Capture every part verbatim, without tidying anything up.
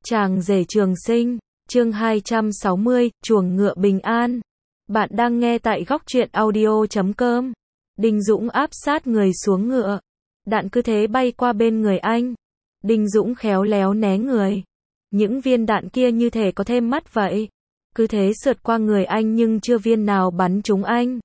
Chàng rể trường sinh, chương hai trăm sáu mươi, chuồng ngựa bình an. Bạn đang nghe tại góc truyện audio chấm com. Đinh Dũng áp sát người xuống ngựa. Đạn cứ thế bay qua bên người anh. Đinh Dũng khéo léo né người. Những viên đạn kia như thể có thêm mắt vậy. Cứ thế sượt qua người anh nhưng chưa viên nào bắn trúng anh.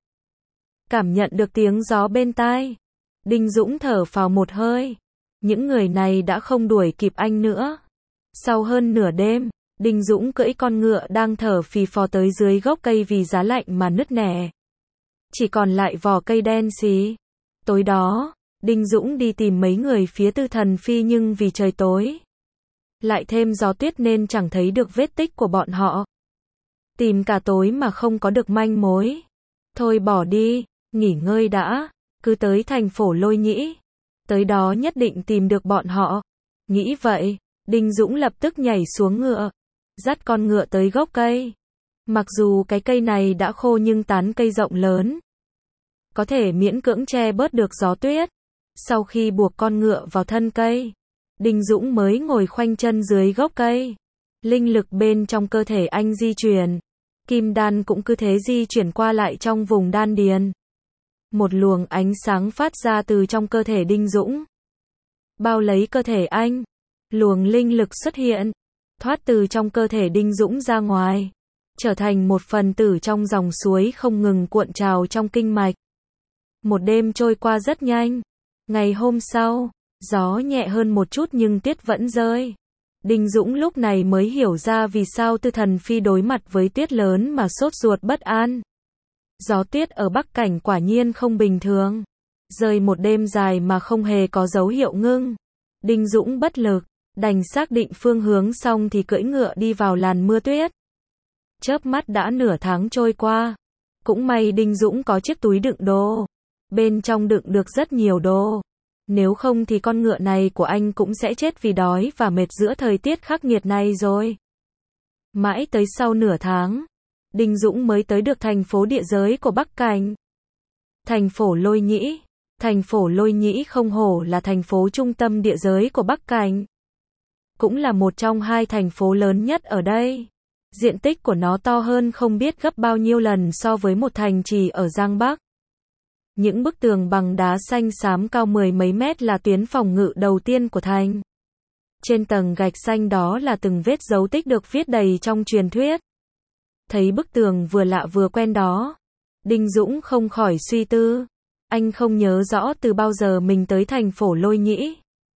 Cảm nhận được tiếng gió bên tai. Đinh Dũng thở phào một hơi. Những người này đã không đuổi kịp anh nữa. Sau hơn nửa đêm, Đinh Dũng cưỡi con ngựa đang thở phì phò tới dưới gốc cây vì giá lạnh mà nứt nẻ. Chỉ còn lại vỏ cây đen xí. Tối đó, Đinh Dũng đi tìm mấy người phía Tư Thần Phi nhưng vì trời tối, lại thêm gió tuyết nên chẳng thấy được vết tích của bọn họ. Tìm cả tối mà không có được manh mối. Thôi bỏ đi, nghỉ ngơi đã, cứ tới thành Phổ Lôi Nhĩ. Tới đó nhất định tìm được bọn họ. Nghĩ vậy, Đinh Dũng lập tức nhảy xuống ngựa, dắt con ngựa tới gốc cây. Mặc dù cái cây này đã khô nhưng tán cây rộng lớn, có thể miễn cưỡng che bớt được gió tuyết. Sau khi buộc con ngựa vào thân cây, Đinh Dũng mới ngồi khoanh chân dưới gốc cây. Linh lực bên trong cơ thể anh di chuyển, kim đan cũng cứ thế di chuyển qua lại trong vùng đan điền. Một luồng ánh sáng phát ra từ trong cơ thể Đinh Dũng, bao lấy cơ thể anh. Luồng linh lực xuất hiện, thoát từ trong cơ thể Đinh Dũng ra ngoài, trở thành một phần tử trong dòng suối không ngừng cuộn trào trong kinh mạch. Một đêm trôi qua rất nhanh. Ngày hôm sau, gió nhẹ hơn một chút nhưng tuyết vẫn rơi. Đinh Dũng lúc này mới hiểu ra vì sao Tư Thần Phi đối mặt với tuyết lớn mà sốt ruột bất an. Gió tuyết ở Bắc Cảnh quả nhiên không bình thường. Rơi một đêm dài mà không hề có dấu hiệu ngưng. Đinh Dũng bất lực, đành xác định phương hướng xong thì cưỡi ngựa đi vào làn mưa tuyết. Chớp mắt đã nửa tháng trôi qua. Cũng may Đinh Dũng có chiếc túi đựng đồ. Bên trong đựng được rất nhiều đồ. Nếu không thì con ngựa này của anh cũng sẽ chết vì đói và mệt giữa thời tiết khắc nghiệt này rồi. Mãi tới sau nửa tháng, Đinh Dũng mới tới được thành phố địa giới của Bắc Cảnh. Thành Phổ Lôi Nhĩ. Thành Phổ Lôi Nhĩ không hổ là thành phố trung tâm địa giới của Bắc Cảnh. Cũng là một trong hai thành phố lớn nhất ở đây. Diện tích của nó to hơn không biết gấp bao nhiêu lần so với một thành trì ở Giang Bắc. Những bức tường bằng đá xanh xám cao mười mấy mét là tuyến phòng ngự đầu tiên của thành. Trên tầng gạch xanh đó là từng vết dấu tích được viết đầy trong truyền thuyết. Thấy bức tường vừa lạ vừa quen đó, Đinh Dũng không khỏi suy tư. Anh không nhớ rõ từ bao giờ mình tới thành Phổ Lôi Nhĩ.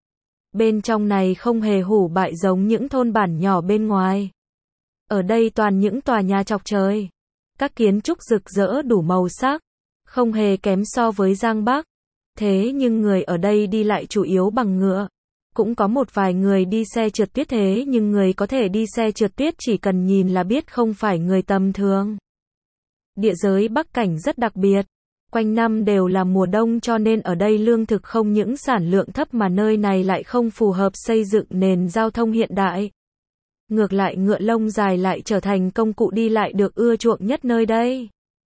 Bên trong này không hề hủ bại giống những thôn bản nhỏ bên ngoài. Ở đây toàn những tòa nhà chọc trời. Các kiến trúc rực rỡ đủ màu sắc, không hề kém so với Giang Bắc. Thế nhưng người ở đây đi lại chủ yếu bằng ngựa. Cũng có một vài người đi xe trượt tuyết thế nhưng người có thể đi xe trượt tuyết chỉ cần nhìn là biết không phải người tầm thường. Địa giới Bắc Cảnh rất đặc biệt. Quanh năm đều là mùa đông cho nên ở đây lương thực không những sản lượng thấp mà nơi này lại không phù hợp xây dựng nền giao thông hiện đại. Ngược lại ngựa lông dài lại trở thành công cụ đi lại được ưa chuộng nhất nơi đây.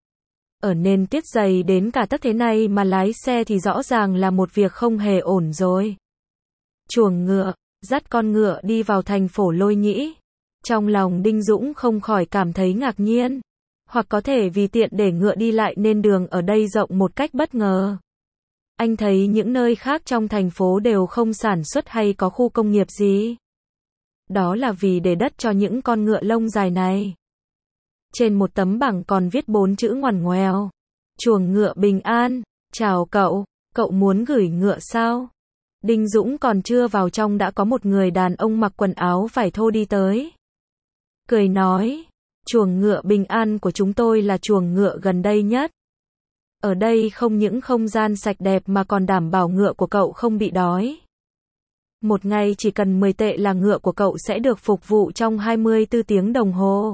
Ở nền tuyết dày đến cả tấc thế này mà lái xe thì rõ ràng là một việc không hề ổn rồi. Chuồng ngựa, dắt con ngựa đi vào thành Phổ Lôi Nhĩ. Trong lòng Đinh Dũng không khỏi cảm thấy ngạc nhiên. Hoặc có thể vì tiện để ngựa đi lại nên đường ở đây rộng một cách bất ngờ. Anh thấy những nơi khác trong thành phố đều không sản xuất hay có khu công nghiệp gì. Đó là vì để đất cho những con ngựa lông dài này. Trên một tấm bảng còn viết bốn chữ ngoằn ngoèo. Chuồng ngựa bình an. Chào cậu, cậu muốn gửi ngựa sao? Đinh Dũng còn chưa vào trong đã có một người đàn ông mặc quần áo vải thô đi tới. Cười nói, chuồng ngựa bình an của chúng tôi là chuồng ngựa gần đây nhất. Ở đây không những không gian sạch đẹp mà còn đảm bảo ngựa của cậu không bị đói. Một ngày chỉ cần mười tệ là ngựa của cậu sẽ được phục vụ trong hai mươi tư tiếng đồng hồ.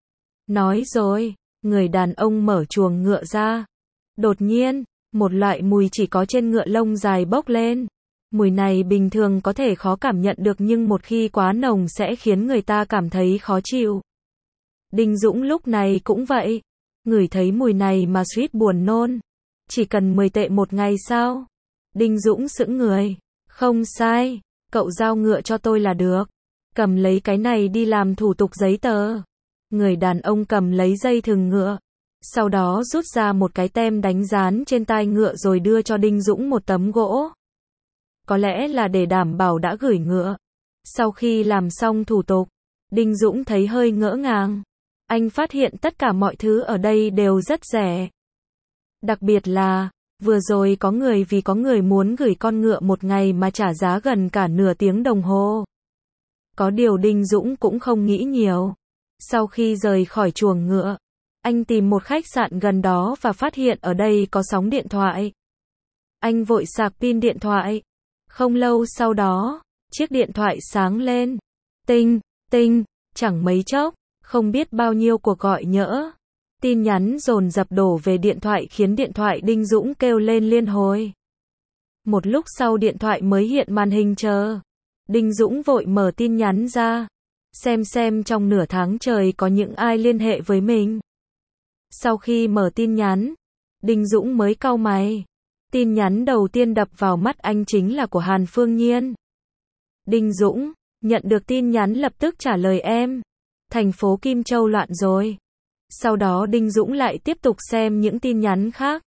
Nói rồi, người đàn ông mở chuồng ngựa ra. Đột nhiên, một loại mùi chỉ có trên ngựa lông dài bốc lên. Mùi này bình thường có thể khó cảm nhận được nhưng một khi quá nồng sẽ khiến người ta cảm thấy khó chịu. Đinh Dũng lúc này cũng vậy. Ngửi thấy mùi này mà suýt buồn nôn. Chỉ cần mười tệ một ngày sao? Đinh Dũng sững người. Không sai, cậu giao ngựa cho tôi là được. cầm lấy cái này đi làm thủ tục giấy tờ. Người đàn ông cầm lấy dây thừng ngựa, sau đó rút ra một cái tem đánh dán trên tai ngựa rồi đưa cho Đinh Dũng một tấm gỗ. Có lẽ là để đảm bảo đã gửi ngựa. Sau khi làm xong thủ tục, Đinh Dũng thấy hơi ngỡ ngàng. Anh phát hiện tất cả mọi thứ ở đây đều rất rẻ. Đặc biệt là, vừa rồi có người vì có người muốn gửi con ngựa một ngày mà trả giá gần cả nửa tiếng đồng hồ. Có điều Đinh Dũng cũng không nghĩ nhiều. Sau khi rời khỏi chuồng ngựa, anh tìm một khách sạn gần đó và phát hiện ở đây có sóng điện thoại. Anh vội sạc pin điện thoại. Không lâu sau đó, chiếc điện thoại sáng lên. Tinh, tinh, chẳng mấy chốc, không biết bao nhiêu cuộc gọi nhỡ. Tin nhắn dồn dập đổ về điện thoại khiến điện thoại Đinh Dũng kêu lên liên hồi. Một lúc sau điện thoại mới hiện màn hình chờ. Đinh Dũng vội mở tin nhắn ra. Xem xem trong nửa tháng trời có những ai liên hệ với mình. Sau khi mở tin nhắn, Đinh Dũng mới cau mày. Tin nhắn đầu tiên đập vào mắt anh chính là của Hàn Phương Nhiên. Đinh Dũng, nhận được tin nhắn lập tức trả lời em. Thành phố Kim Châu loạn rồi. Sau đó Đinh Dũng lại tiếp tục xem những tin nhắn khác.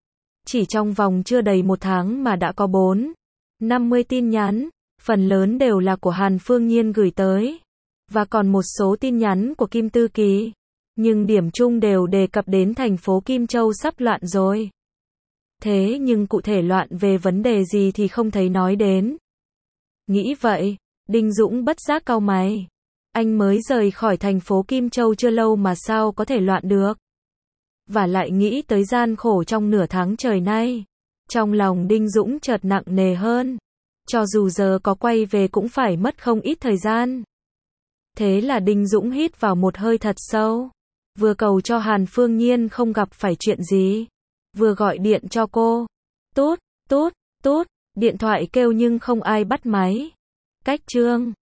Chỉ trong vòng chưa đầy một tháng mà đã có bốn, năm mươi tin nhắn, phần lớn đều là của Hàn Phương Nhiên gửi tới. Và còn một số tin nhắn của Kim Tư Kỳ. Nhưng điểm chung đều đề cập đến thành phố Kim Châu sắp loạn rồi. Thế nhưng cụ thể loạn về vấn đề gì thì không thấy nói đến. Nghĩ vậy, Đinh Dũng bất giác cau mày. Anh mới rời khỏi thành phố Kim Châu chưa lâu mà sao có thể loạn được. Và lại nghĩ tới gian khổ trong nửa tháng trời nay. Trong lòng Đinh Dũng chợt nặng nề hơn. Cho dù giờ có quay về cũng phải mất không ít thời gian. Thế là Đinh Dũng hít vào một hơi thật sâu. Vừa cầu cho Hàn Phương Nhiên không gặp phải chuyện gì. Vừa gọi điện cho cô. Tút, tút, tút. Điện thoại kêu nhưng không ai bắt máy. Cách chương